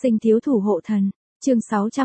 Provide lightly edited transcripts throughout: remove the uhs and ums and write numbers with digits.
Sinh thiếu thủ hộ thần, chương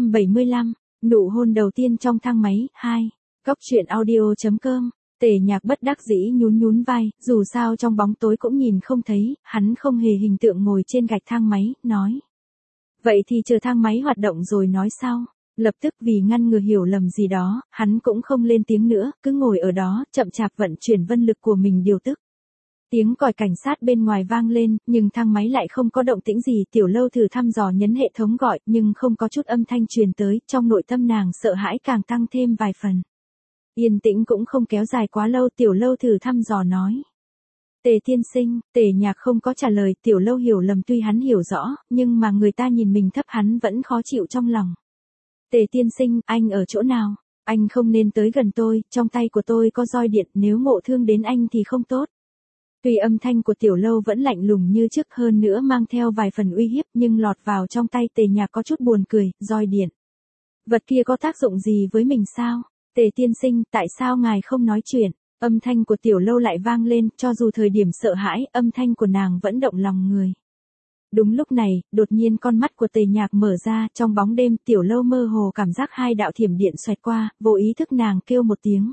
675, nụ hôn đầu tiên trong thang máy, 2. Góc truyện audio.com. Tề Nhạc bất đắc dĩ nhún nhún vai, dù sao trong bóng tối cũng nhìn không thấy, hắn không hề hình tượng ngồi trên gạch thang máy, nói. Vậy thì chờ thang máy hoạt động rồi nói sau. Lập tức vì ngăn ngừa hiểu lầm gì đó, hắn cũng không lên tiếng nữa, cứ ngồi ở đó, chậm chạp vận chuyển vân lực của mình điều tức. Tiếng còi cảnh sát bên ngoài vang lên, nhưng thang máy lại không có động tĩnh gì. Tiểu Lâu thử thăm dò nhấn hệ thống gọi, nhưng không có chút âm thanh truyền tới, trong nội tâm nàng sợ hãi càng tăng thêm vài phần. Yên tĩnh cũng không kéo dài quá lâu, Tiểu Lâu thử thăm dò nói. Tề tiên sinh, Tề Nhạc không có trả lời. Tiểu Lâu hiểu lầm tuy hắn hiểu rõ, nhưng mà người ta nhìn mình thấp hắn vẫn khó chịu trong lòng. Tề tiên sinh, anh ở chỗ nào? Anh không nên tới gần tôi, trong tay của tôi có roi điện, nếu ngộ thương đến anh thì không tốt. Tuy âm thanh của Tiểu Lâu vẫn lạnh lùng như trước, hơn nữa mang theo vài phần uy hiếp, nhưng lọt vào trong tay Tề Nhạc có chút buồn cười. Roi điện. Vật kia có tác dụng gì với mình sao? Tề tiên sinh, tại sao ngài không nói chuyện? Âm thanh của Tiểu Lâu lại vang lên, cho dù thời điểm sợ hãi, âm thanh của nàng vẫn động lòng người. Đúng lúc này, đột nhiên con mắt của Tề Nhạc mở ra, trong bóng đêm Tiểu Lâu mơ hồ cảm giác hai đạo thiểm điện xoẹt qua, vô ý thức nàng kêu một tiếng.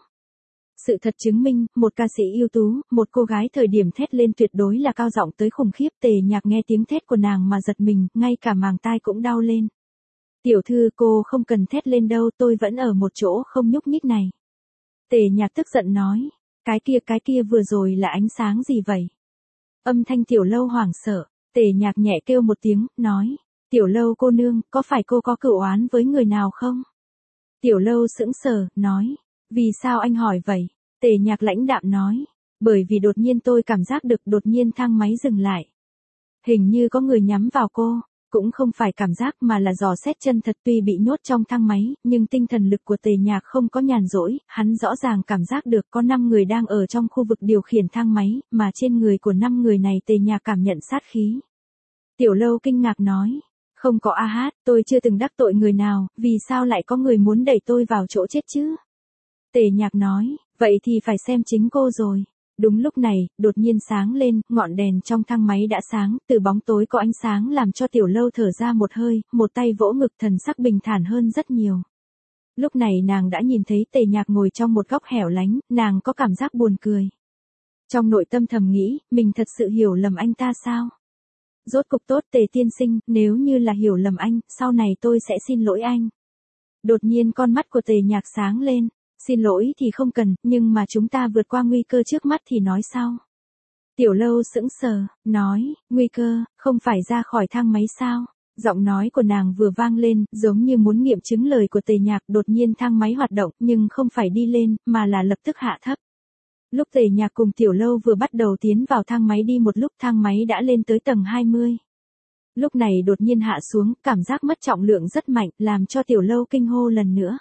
Sự thật chứng minh, một ca sĩ ưu tú, một cô gái thời điểm thét lên tuyệt đối là cao giọng tới khủng khiếp. Tề Nhạc nghe tiếng thét của nàng mà giật mình, ngay cả màng tai cũng đau lên. Tiểu thư, cô không cần thét lên đâu, tôi vẫn ở một chỗ không nhúc nhích này. Tề Nhạc tức giận nói, cái kia vừa rồi là ánh sáng gì vậy? Âm thanh Tiểu Lâu hoảng sợ. Tề Nhạc nhẹ kêu một tiếng, nói, Tiểu Lâu cô nương, có phải cô có cựu oán với người nào không? Tiểu Lâu sững sờ, nói, vì sao anh hỏi vậy? Tề Nhạc lãnh đạm nói, bởi vì đột nhiên tôi cảm giác được, đột nhiên thang máy dừng lại. Hình như có người nhắm vào cô, cũng không phải cảm giác mà là dò xét chân thật. Tuy bị nhốt trong thang máy, nhưng tinh thần lực của Tề Nhạc không có nhàn rỗi, hắn rõ ràng cảm giác được có 5 người đang ở trong khu vực điều khiển thang máy, mà trên người của 5 người này Tề Nhạc cảm nhận sát khí. Tiểu Lâu kinh ngạc nói, không có a hát, tôi chưa từng đắc tội người nào, vì sao lại có người muốn đẩy tôi vào chỗ chết chứ? Tề Nhạc nói, vậy thì phải xem chính cô rồi. Đúng lúc này, đột nhiên sáng lên, ngọn đèn trong thang máy đã sáng, từ bóng tối có ánh sáng làm cho Tiểu Lâu thở ra một hơi, một tay vỗ ngực, thần sắc bình thản hơn rất nhiều. Lúc này nàng đã nhìn thấy Tề Nhạc ngồi trong một góc hẻo lánh, nàng có cảm giác buồn cười. Trong nội tâm thầm nghĩ, mình thật sự hiểu lầm anh ta sao? Rốt cục tốt, Tề tiên sinh, nếu như là hiểu lầm anh, sau này tôi sẽ xin lỗi anh. Đột nhiên con mắt của Tề Nhạc sáng lên. Xin lỗi thì không cần, nhưng mà chúng ta vượt qua nguy cơ trước mắt thì nói sau. Tiểu Lâu sững sờ, nói, nguy cơ, không phải ra khỏi thang máy sao? Giọng nói của nàng vừa vang lên, giống như muốn nghiệm chứng lời của Tề Nhạc. Đột nhiên thang máy hoạt động, nhưng không phải đi lên, mà là lập tức hạ thấp. Lúc Tề Nhạc cùng Tiểu Lâu vừa bắt đầu tiến vào thang máy đi một lúc, thang máy đã lên tới tầng 20. Lúc này đột nhiên hạ xuống, cảm giác mất trọng lượng rất mạnh, làm cho Tiểu Lâu kinh hô lần nữa.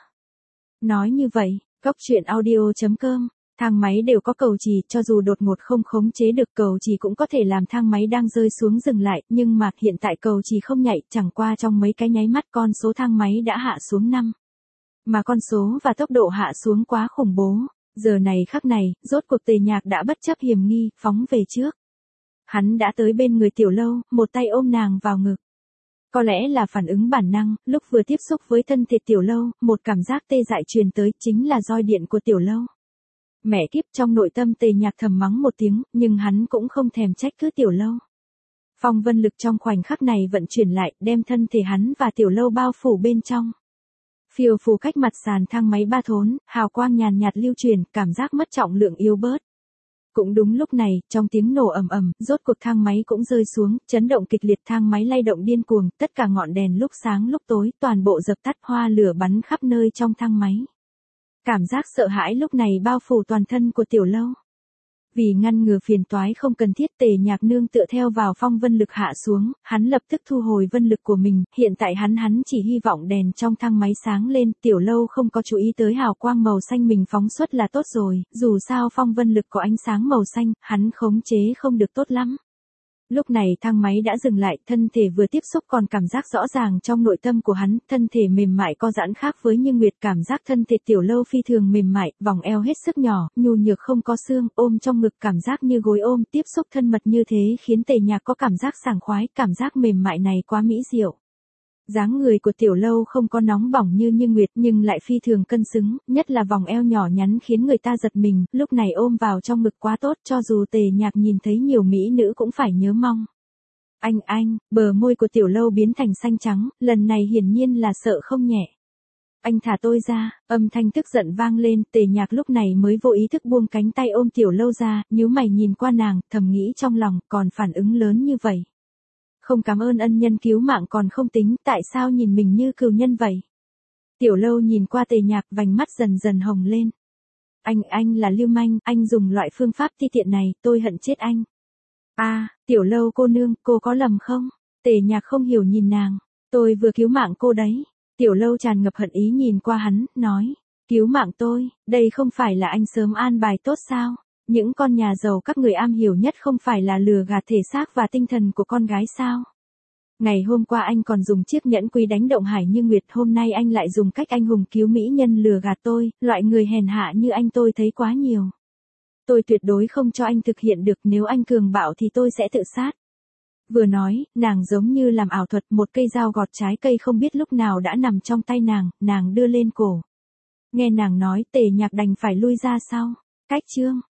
Nói như vậy, góc truyện audio.com, thang máy đều có cầu chì, cho dù đột ngột không khống chế được cầu chì cũng có thể làm thang máy đang rơi xuống dừng lại, nhưng mà hiện tại cầu chì không nhạy, chẳng qua trong mấy cái nháy mắt con số thang máy đã hạ xuống 5. Mà con số và tốc độ hạ xuống quá khủng bố, giờ này khắc này, rốt cuộc Tề Nhạc đã bất chấp hiểm nghi, phóng về trước. Hắn đã tới bên người Tiểu Lâu, một tay ôm nàng vào ngực. Có lẽ là phản ứng bản năng, lúc vừa tiếp xúc với thân thể Tiểu Lâu, một cảm giác tê dại truyền tới, chính là roi điện của Tiểu Lâu. Mẹ kiếp, trong nội tâm Tề Nhạc thầm mắng một tiếng, nhưng hắn cũng không thèm trách cứ Tiểu Lâu. Phong vân lực trong khoảnh khắc này vận chuyển lại, đem thân thể hắn và Tiểu Lâu bao phủ bên trong. Phiêu phù cách mặt sàn thang máy 3 thốn, hào quang nhàn nhạt lưu truyền, cảm giác mất trọng lượng yếu bớt. Cũng đúng lúc này, trong tiếng nổ ầm ầm, rốt cuộc thang máy cũng rơi xuống, chấn động kịch liệt, thang máy lay động điên cuồng, tất cả ngọn đèn lúc sáng lúc tối, toàn bộ dập tắt, hoa lửa bắn khắp nơi trong thang máy. Cảm giác sợ hãi lúc này bao phủ toàn thân của Tiểu Lâu. Vì ngăn ngừa phiền toái không cần thiết, Tề Nhạc nương tựa theo vào phong vân lực hạ xuống, hắn lập tức thu hồi vân lực của mình, hiện tại hắn chỉ hy vọng đèn trong thang máy sáng lên. Tiểu Lâu không có chú ý tới hào quang màu xanh mình phóng xuất là tốt rồi, dù sao phong vân lực có ánh sáng màu xanh, hắn khống chế không được tốt lắm. Lúc này thang máy đã dừng lại, thân thể vừa tiếp xúc còn cảm giác rõ ràng trong nội tâm của hắn, thân thể mềm mại co giãn khác với Như Nguyệt, cảm giác thân thể Tiểu Lâu phi thường mềm mại, vòng eo hết sức nhỏ, nhu nhược không có xương, ôm trong ngực cảm giác như gối ôm, tiếp xúc thân mật như thế khiến Tề Nhạc có cảm giác sảng khoái, cảm giác mềm mại này quá mỹ diệu. Dáng người của Tiểu Lâu không có nóng bỏng như Nguyệt nhưng lại phi thường cân xứng, nhất là vòng eo nhỏ nhắn khiến người ta giật mình, lúc này ôm vào trong ngực quá tốt, cho dù Tề Nhạc nhìn thấy nhiều mỹ nữ cũng phải nhớ mong. Anh, bờ môi của Tiểu Lâu biến thành xanh trắng, lần này hiển nhiên là sợ không nhẹ. Anh thả tôi ra, âm thanh tức giận vang lên, Tề Nhạc lúc này mới vô ý thức buông cánh tay ôm Tiểu Lâu ra, nhíu mày nhìn qua nàng, thầm nghĩ trong lòng, còn phản ứng lớn như vậy. Không cảm ơn ân nhân cứu mạng còn không tính, tại sao nhìn mình như cừu nhân vậy? Tiểu Lâu nhìn qua Tề Nhạc, vành mắt dần dần hồng lên. Anh là lưu manh, anh dùng loại phương pháp ti tiện này, tôi hận chết anh. Tiểu Lâu cô nương, cô có lầm không? Tề Nhạc không hiểu nhìn nàng, tôi vừa cứu mạng cô đấy. Tiểu Lâu tràn ngập hận ý nhìn qua hắn, nói, cứu mạng tôi, đây không phải là anh sớm an bài tốt sao? Những con nhà giàu các người am hiểu nhất không phải là lừa gạt thể xác và tinh thần của con gái sao? Ngày hôm qua anh còn dùng chiếc nhẫn quý đánh động Hải Như Nguyệt, hôm nay anh lại dùng cách anh hùng cứu mỹ nhân lừa gạt tôi, loại người hèn hạ như anh tôi thấy quá nhiều. Tôi tuyệt đối không cho anh thực hiện được, nếu anh cường bạo thì tôi sẽ tự sát. Vừa nói, nàng giống như làm ảo thuật, một cây dao gọt trái cây không biết lúc nào đã nằm trong tay nàng đưa lên cổ. Nghe nàng nói, Tề Nhạc đành phải lui ra sau. Cách chương